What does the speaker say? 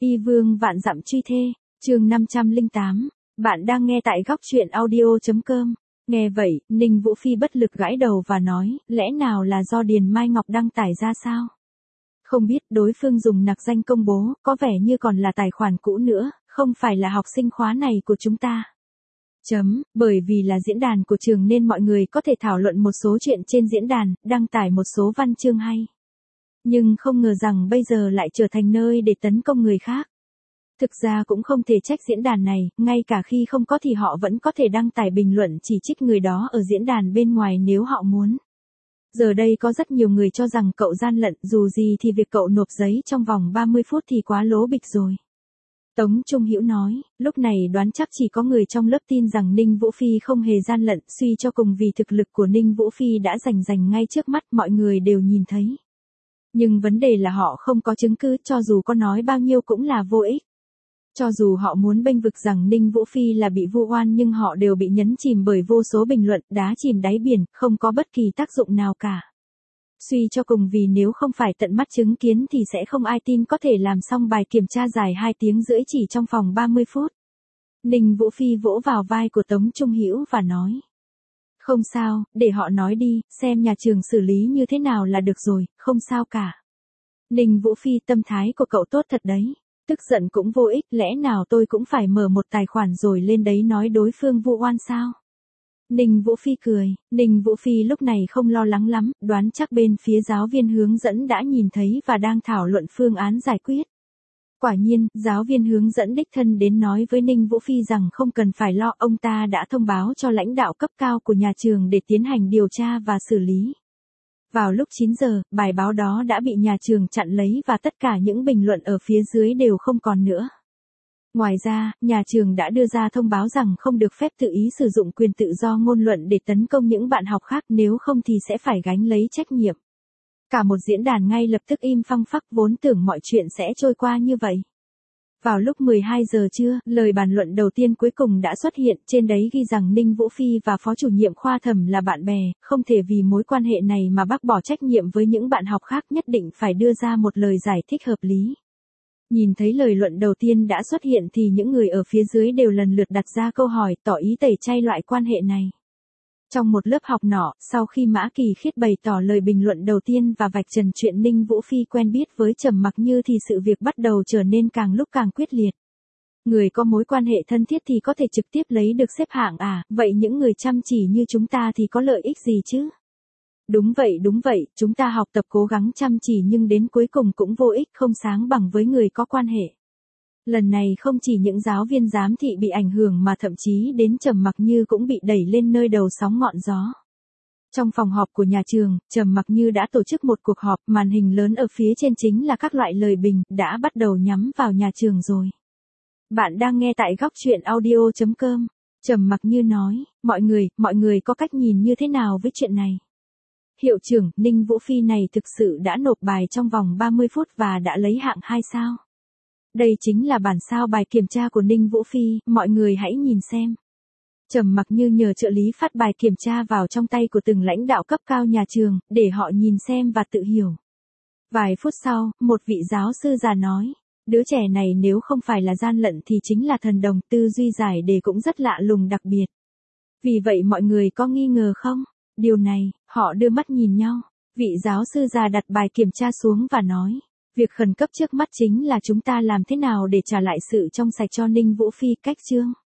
Y vương vạn dặm truy thê, chương 508. Bạn đang nghe tại góc truyện audio.com. Nghe vậy, Ninh Vũ Phi bất lực gãi đầu và nói, lẽ nào là do Điền Mai Ngọc đăng tải ra sao? Không biết đối phương dùng nặc danh công bố, có vẻ như còn là tài khoản cũ nữa, không phải là học sinh khóa này của chúng ta. Bởi vì là diễn đàn của trường nên mọi người có thể thảo luận một số chuyện trên diễn đàn, đăng tải một số văn chương hay. Nhưng không ngờ rằng bây giờ lại trở thành nơi để tấn công người khác. Thực ra cũng không thể trách diễn đàn này, ngay cả khi không có thì họ vẫn có thể đăng tải bình luận chỉ trích người đó ở diễn đàn bên ngoài nếu họ muốn. Giờ đây có rất nhiều người cho rằng cậu gian lận, dù gì thì việc cậu nộp giấy trong vòng 30 phút thì quá lố bịch rồi. Tống Trung Hữu nói, lúc này đoán chắc chỉ có người trong lớp tin rằng Ninh Vũ Phi không hề gian lận, suy cho cùng vì thực lực của Ninh Vũ Phi đã rành ngay trước mắt, mọi người đều nhìn thấy. Nhưng vấn đề là họ không có chứng cứ, cho dù có nói bao nhiêu cũng là vô ích. Cho dù họ muốn bênh vực rằng Ninh Vũ Phi là bị vu oan nhưng họ đều bị nhấn chìm bởi vô số bình luận, đá chìm đáy biển, không có bất kỳ tác dụng nào cả. Suy cho cùng vì nếu không phải tận mắt chứng kiến thì sẽ không ai tin có thể làm xong bài kiểm tra dài 2 tiếng rưỡi chỉ trong vòng 30 phút. Ninh Vũ Phi vỗ vào vai của Tống Trung Hữu và nói. Không sao, để họ nói đi, xem nhà trường xử lý như thế nào là được rồi, không sao cả. Ninh Vũ Phi, tâm thái của cậu tốt thật đấy. Tức giận cũng vô ích, lẽ nào tôi cũng phải mở một tài khoản rồi lên đấy nói đối phương vu oan sao? Ninh Vũ Phi cười, Ninh Vũ Phi lúc này không lo lắng lắm, đoán chắc bên phía giáo viên hướng dẫn đã nhìn thấy và đang thảo luận phương án giải quyết. Quả nhiên, giáo viên hướng dẫn đích thân đến nói với Ninh Vũ Phi rằng không cần phải lo, ông ta đã thông báo cho lãnh đạo cấp cao của nhà trường để tiến hành điều tra và xử lý. Vào lúc 9 giờ, bài báo đó đã bị nhà trường chặn lấy và tất cả những bình luận ở phía dưới đều không còn nữa. Ngoài ra, nhà trường đã đưa ra thông báo rằng không được phép tự ý sử dụng quyền tự do ngôn luận để tấn công những bạn học khác, nếu không thì sẽ phải gánh lấy trách nhiệm. Cả một diễn đàn ngay lập tức im phăng phắc, vốn tưởng mọi chuyện sẽ trôi qua như vậy. Vào lúc 12 giờ trưa, lời bàn luận đầu tiên cuối cùng đã xuất hiện, trên đấy ghi rằng Ninh Vũ Phi và phó chủ nhiệm khoa thẩm là bạn bè, không thể vì mối quan hệ này mà bác bỏ trách nhiệm với những bạn học khác, nhất định phải đưa ra một lời giải thích hợp lý. Nhìn thấy lời luận đầu tiên đã xuất hiện thì những người ở phía dưới đều lần lượt đặt ra câu hỏi, tỏ ý tẩy chay loại quan hệ này. Trong một lớp học nọ, sau khi Mã Kỳ Khiết bày tỏ lời bình luận đầu tiên và vạch trần chuyện Ninh Vũ Phi quen biết với Trầm Mặc Như thì sự việc bắt đầu trở nên càng lúc càng quyết liệt. Người có mối quan hệ thân thiết thì có thể trực tiếp lấy được xếp hạng à, vậy những người chăm chỉ như chúng ta thì có lợi ích gì chứ? Đúng vậy, chúng ta học tập cố gắng chăm chỉ nhưng đến cuối cùng cũng vô ích, không sáng bằng với người có quan hệ. Lần này không chỉ những giáo viên giám thị bị ảnh hưởng mà thậm chí đến Trầm Mặc Như cũng bị đẩy lên nơi đầu sóng ngọn gió. Trong phòng họp của nhà trường, Trầm Mặc Như đã tổ chức một cuộc họp, màn hình lớn ở phía trên chính là các loại lời bình, đã bắt đầu nhắm vào nhà trường rồi. Bạn đang nghe tại góc truyện audio.com. Trầm Mặc Như nói, mọi người có cách nhìn như thế nào với chuyện này? Hiệu trưởng, Ninh Vũ Phi này thực sự đã nộp bài trong vòng 30 phút và đã lấy hạng 2 sao? Đây chính là bản sao bài kiểm tra của Ninh Vũ Phi, mọi người hãy nhìn xem. Trầm Mặc Như nhờ trợ lý phát bài kiểm tra vào trong tay của từng lãnh đạo cấp cao nhà trường, để họ nhìn xem và tự hiểu. Vài phút sau, một vị giáo sư già nói, đứa trẻ này nếu không phải là gian lận thì chính là thần đồng, tư duy giải đề cũng rất lạ lùng đặc biệt. Vì vậy mọi người có nghi ngờ không? Điều này, họ đưa mắt nhìn nhau. Vị giáo sư già đặt bài kiểm tra xuống và nói, việc khẩn cấp trước mắt chính là chúng ta làm thế nào để trả lại sự trong sạch cho Ninh Vũ Phi, cách chương.